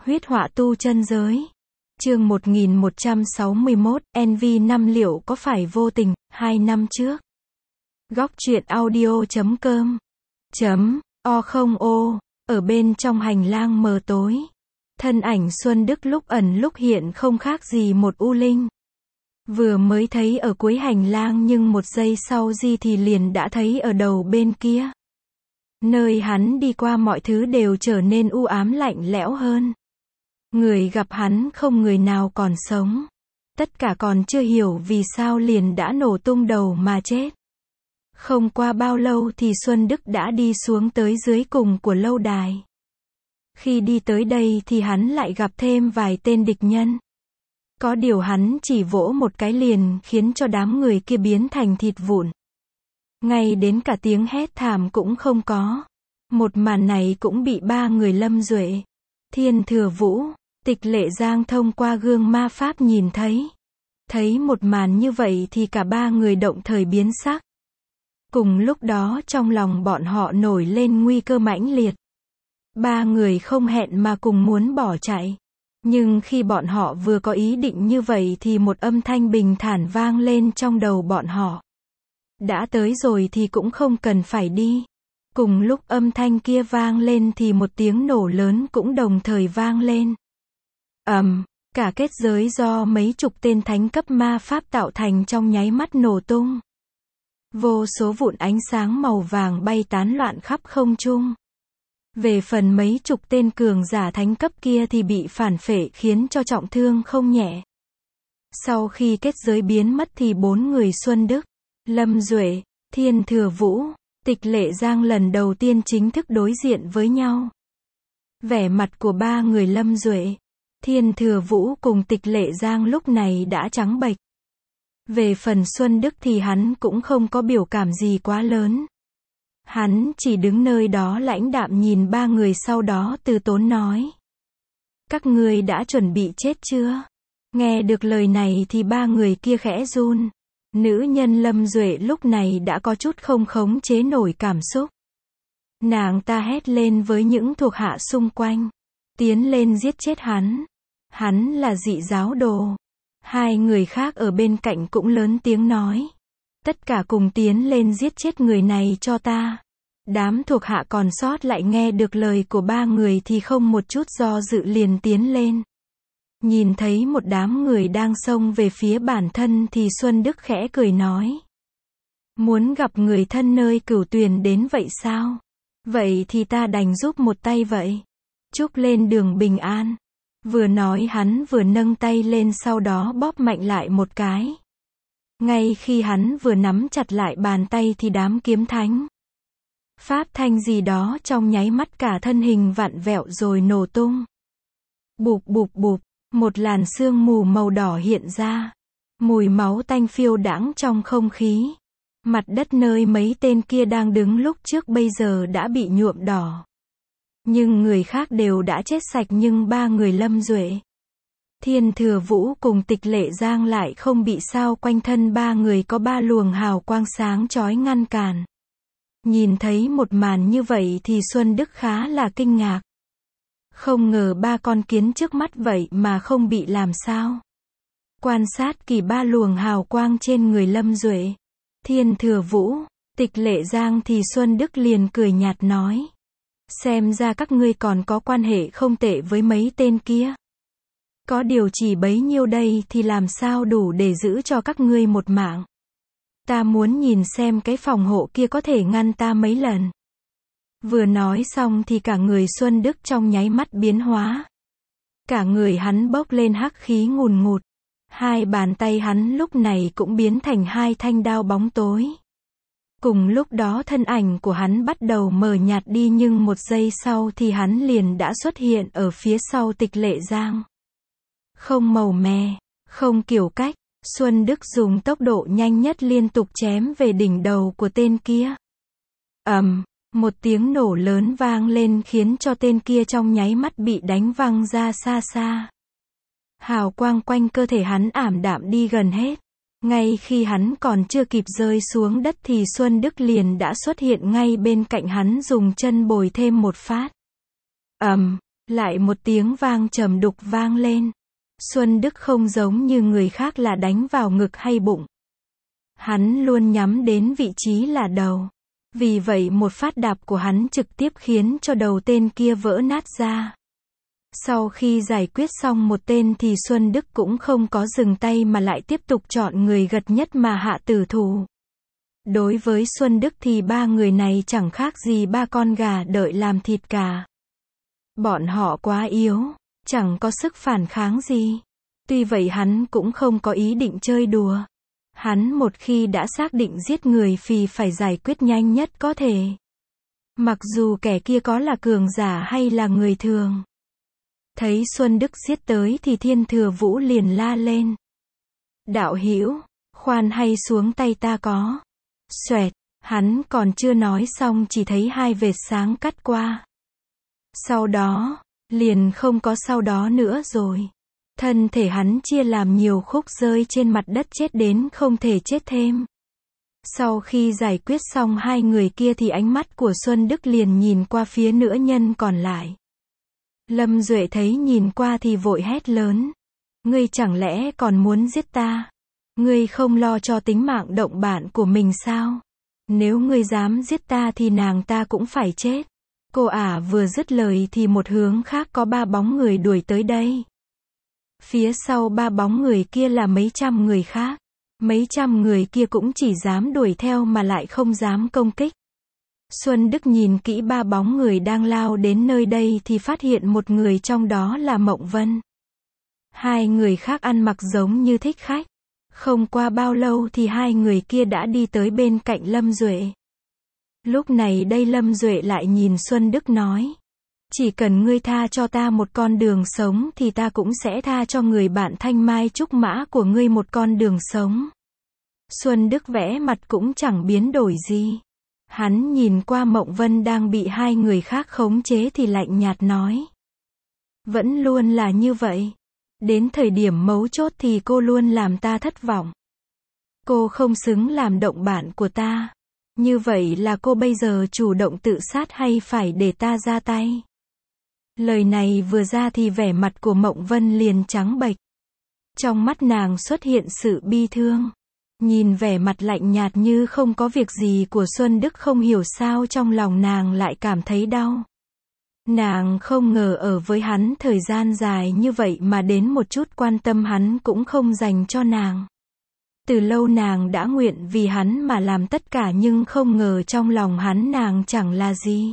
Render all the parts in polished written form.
Huyết họa tu chân giới. Chương 1161, NV5 liệu có phải vô tình, 2 năm trước. Góc truyện audio.com O ở bên trong hành lang mờ tối. Thân ảnh Xuân Đức lúc ẩn lúc hiện không khác gì một u linh. Vừa mới thấy ở cuối hành lang nhưng một giây sau thì liền đã thấy ở đầu bên kia. Nơi hắn đi qua mọi thứ đều trở nên u ám lạnh lẽo hơn. Người gặp hắn không người nào còn sống. Tất cả còn chưa hiểu vì sao liền đã nổ tung đầu mà chết. Không qua bao lâu thì Xuân Đức đã đi xuống tới dưới cùng của lâu đài. Khi đi tới đây thì hắn lại gặp thêm vài tên địch nhân. Có điều hắn chỉ vỗ một cái liền khiến cho đám người kia biến thành thịt vụn. Ngay đến cả tiếng hét thảm cũng không có. Một màn này cũng bị ba người Lâm Duệ, Thiên Thừa Vũ, Tịch Lệ Giang thông qua gương ma pháp nhìn thấy. Thấy một màn như vậy thì cả ba người động thời biến sắc. Cùng lúc đó trong lòng bọn họ nổi lên nguy cơ mãnh liệt. Ba người không hẹn mà cùng muốn bỏ chạy. Nhưng khi bọn họ vừa có ý định như vậy thì một âm thanh bình thản vang lên trong đầu bọn họ. Đã tới rồi thì cũng không cần phải đi. Cùng lúc âm thanh kia vang lên thì một tiếng nổ lớn cũng đồng thời vang lên. Cả kết giới do mấy chục tên thánh cấp ma pháp tạo thành trong nháy mắt nổ tung. Vô số vụn ánh sáng màu vàng bay tán loạn khắp không trung. Về phần mấy chục tên cường giả thánh cấp kia thì bị phản phệ khiến cho trọng thương không nhẹ. Sau khi kết giới biến mất thì bốn người Xuân Đức, Lâm Duệ, Thiên Thừa Vũ, Tịch Lệ Giang lần đầu tiên chính thức đối diện với nhau. Vẻ mặt của ba người Lâm Duệ, Thiên Thừa Vũ cùng Tịch Lệ Giang lúc này đã trắng bệch. Về phần Xuân Đức thì hắn cũng không có biểu cảm gì quá lớn. Hắn chỉ đứng nơi đó lãnh đạm nhìn ba người sau đó từ tốn nói. Các ngươi đã chuẩn bị chết chưa? Nghe được lời này thì ba người kia khẽ run. Nữ nhân Lâm Duệ lúc này đã có chút không khống chế nổi cảm xúc. Nàng ta hét lên với những thuộc hạ xung quanh. Tiến lên giết chết hắn. Hắn là dị giáo đồ. Hai người khác ở bên cạnh cũng lớn tiếng nói. Tất cả cùng tiến lên giết chết người này cho ta. Đám thuộc hạ còn sót lại nghe được lời của ba người thì không một chút do dự liền tiến lên. Nhìn thấy một đám người đang xông về phía bản thân thì Xuân Đức khẽ cười nói. Muốn gặp người thân nơi Cửu Tuyền đến vậy sao? Vậy thì ta đành giúp một tay vậy. Chúc lên đường bình an. Vừa nói hắn vừa nâng tay lên sau đó bóp mạnh lại một cái. Ngay khi hắn vừa nắm chặt lại bàn tay thì đám kiếm thánh, pháp thanh gì đó trong nháy mắt cả thân hình vặn vẹo rồi nổ tung. Bụp bụp bụp, một làn sương mù màu đỏ hiện ra. Mùi máu tanh phiêu đãng trong không khí. Mặt đất nơi mấy tên kia đang đứng lúc trước bây giờ đã bị nhuộm đỏ. Nhưng người khác đều đã chết sạch nhưng ba người Lâm Duệ, Thiên Thừa Vũ cùng Tịch Lệ Giang lại không bị sao, quanh thân ba người có ba luồng hào quang sáng chói ngăn cản. Nhìn thấy một màn như vậy thì Xuân Đức khá là kinh ngạc. Không ngờ ba con kiến trước mắt vậy mà không bị làm sao. Quan sát kỳ ba luồng hào quang trên người Lâm Duệ, Thiên Thừa Vũ, Tịch Lệ Giang thì Xuân Đức liền cười nhạt nói. Xem ra các ngươi còn có quan hệ không tệ với mấy tên kia. Có điều chỉ bấy nhiêu đây thì làm sao đủ để giữ cho các ngươi một mạng. Ta muốn nhìn xem cái phòng hộ kia có thể ngăn ta mấy lần. Vừa nói xong thì cả người Xuân Đức trong nháy mắt biến hóa. Cả người hắn bốc lên hắc khí ngùn ngụt. Hai bàn tay hắn lúc này cũng biến thành hai thanh đao bóng tối. Cùng lúc đó thân ảnh của hắn bắt đầu mờ nhạt đi nhưng một giây sau thì hắn liền đã xuất hiện ở phía sau Tịch Lệ Giang. Không màu mè, không kiểu cách, Xuân Đức dùng tốc độ nhanh nhất liên tục chém về đỉnh đầu của tên kia. Một tiếng nổ lớn vang lên khiến cho tên kia trong nháy mắt bị đánh văng ra xa xa. Hào quang quanh cơ thể hắn ảm đạm đi gần hết. Ngay khi hắn còn chưa kịp rơi xuống đất thì Xuân Đức liền đã xuất hiện ngay bên cạnh hắn dùng chân bồi thêm một phát. Lại một tiếng vang trầm đục vang lên. Xuân Đức không giống như người khác là đánh vào ngực hay bụng. Hắn luôn nhắm đến vị trí là đầu. Vì vậy một phát đạp của hắn trực tiếp khiến cho đầu tên kia vỡ nát ra. Sau khi giải quyết xong một tên thì Xuân Đức cũng không có dừng tay mà lại tiếp tục chọn người gật nhất mà hạ tử thủ. Đối với Xuân Đức thì ba người này chẳng khác gì ba con gà đợi làm thịt cả. Bọn họ quá yếu, chẳng có sức phản kháng gì. Tuy vậy hắn cũng không có ý định chơi đùa. Hắn một khi đã xác định giết người thì phải giải quyết nhanh nhất có thể. Mặc dù kẻ kia có là cường giả hay là người thường. Thấy Xuân Đức giết tới thì Thiên Thừa Vũ liền la lên. Đạo hữu, khoan hay xuống tay ta có. Xoẹt, hắn còn chưa nói xong chỉ thấy hai vệt sáng cắt qua. Sau đó, liền không có sau đó nữa rồi. Thân thể hắn chia làm nhiều khúc rơi trên mặt đất chết đến không thể chết thêm. Sau khi giải quyết xong hai người kia thì ánh mắt của Xuân Đức liền nhìn qua phía nữ nhân còn lại. Lâm Duệ thấy nhìn qua thì vội hét lớn. Ngươi chẳng lẽ còn muốn giết ta? Ngươi không lo cho tính mạng động bản của mình sao? Nếu ngươi dám giết ta thì nàng ta cũng phải chết. Cô ả vừa dứt lời thì một hướng khác có ba bóng người đuổi tới đây. Phía sau ba bóng người kia là mấy trăm người khác. Mấy trăm người kia cũng chỉ dám đuổi theo mà lại không dám công kích. Xuân Đức nhìn kỹ ba bóng người đang lao đến nơi đây thì phát hiện một người trong đó là Mộng Vân. Hai người khác ăn mặc giống như thích khách. Không qua bao lâu thì hai người kia đã đi tới bên cạnh Lâm Duệ. Lúc này đây Lâm Duệ lại nhìn Xuân Đức nói. Chỉ cần ngươi tha cho ta một con đường sống thì ta cũng sẽ tha cho người bạn thanh mai trúc mã của ngươi một con đường sống. Xuân Đức vẽ mặt cũng chẳng biến đổi gì. Hắn nhìn qua Mộng Vân đang bị hai người khác khống chế thì lạnh nhạt nói. Vẫn luôn là như vậy. Đến thời điểm mấu chốt thì cô luôn làm ta thất vọng. Cô không xứng làm động bản của ta. Như vậy là cô bây giờ chủ động tự sát hay phải để ta ra tay? Lời này vừa ra thì vẻ mặt của Mộng Vân liền trắng bệch. Trong mắt nàng xuất hiện sự bi thương. Nhìn vẻ mặt lạnh nhạt như không có việc gì của Xuân Đức không hiểu sao trong lòng nàng lại cảm thấy đau. Nàng không ngờ ở với hắn thời gian dài như vậy mà đến một chút quan tâm hắn cũng không dành cho nàng. Từ lâu nàng đã nguyện vì hắn mà làm tất cả nhưng không ngờ trong lòng hắn nàng chẳng là gì.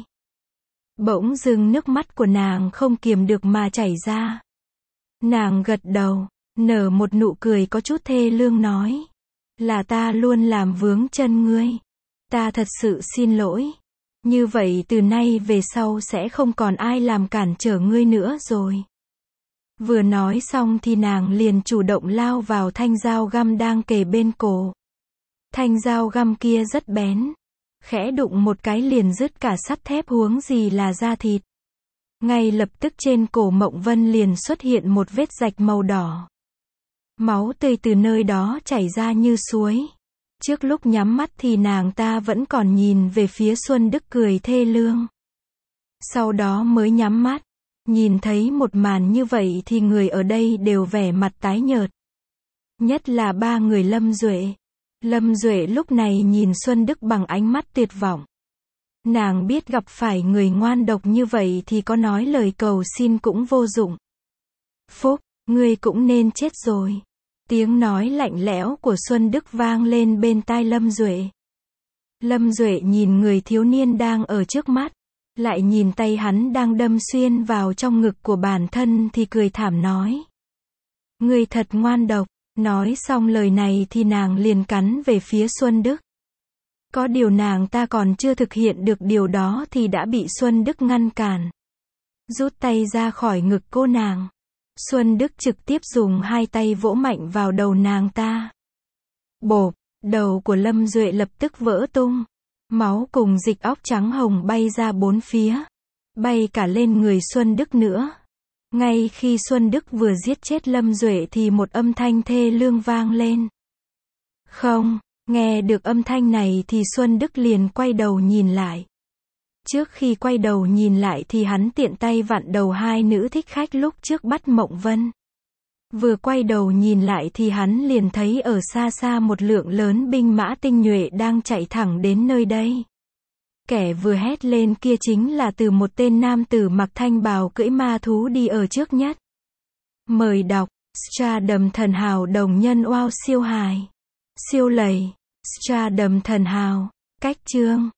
Bỗng dưng nước mắt của nàng không kiềm được mà chảy ra. Nàng gật đầu, nở một nụ cười có chút thê lương nói. Là ta luôn làm vướng chân ngươi. Ta thật sự xin lỗi. Như vậy từ nay về sau sẽ không còn ai làm cản trở ngươi nữa rồi. Vừa nói xong thì nàng liền chủ động lao vào thanh dao găm đang kề bên cổ. Thanh dao găm kia rất bén. Khẽ đụng một cái liền dứt cả sắt thép huống gì là da thịt. Ngay lập tức trên cổ Mộng Vân liền xuất hiện một vết rạch màu đỏ. Máu tươi từ nơi đó chảy ra như suối. Trước lúc nhắm mắt thì nàng ta vẫn còn nhìn về phía Xuân Đức cười thê lương. Sau đó mới nhắm mắt. Nhìn thấy một màn như vậy thì người ở đây đều vẻ mặt tái nhợt. Nhất là ba người Lâm Duệ. Lâm Duệ lúc này nhìn Xuân Đức bằng ánh mắt tuyệt vọng. Nàng biết gặp phải người ngoan độc như vậy thì có nói lời cầu xin cũng vô dụng. Phúc, ngươi cũng nên chết rồi. Tiếng nói lạnh lẽo của Xuân Đức vang lên bên tai Lâm Duệ. Lâm Duệ nhìn người thiếu niên đang ở trước mắt. Lại nhìn tay hắn đang đâm xuyên vào trong ngực của bản thân thì cười thảm nói. Ngươi thật ngoan độc. Nói xong lời này thì nàng liền cắn về phía Xuân Đức. Có điều nàng ta còn chưa thực hiện được điều đó thì đã bị Xuân Đức ngăn cản. Rút tay ra khỏi ngực cô nàng. Xuân Đức trực tiếp dùng hai tay vỗ mạnh vào đầu nàng ta. Bộp, đầu của Lâm Duệ lập tức vỡ tung. Máu cùng dịch óc trắng hồng bay ra bốn phía. Bay cả lên người Xuân Đức nữa. Ngay khi Xuân Đức vừa giết chết Lâm Duệ thì một âm thanh thê lương vang lên. Không, nghe được âm thanh này thì Xuân Đức liền quay đầu nhìn lại. Trước khi quay đầu nhìn lại thì hắn tiện tay vặn đầu hai nữ thích khách lúc trước bắt Mộng Vân. Vừa quay đầu nhìn lại thì hắn liền thấy ở xa xa một lượng lớn binh mã tinh nhuệ đang chạy thẳng đến nơi đây. Kẻ vừa hét lên kia chính là từ một tên nam tử mặc thanh bào cưỡi ma thú đi ở trước nhất. Mời đọc, Stardom thần hào đồng nhân wow siêu hài. Siêu lầy, Stardom thần hào, cách chương.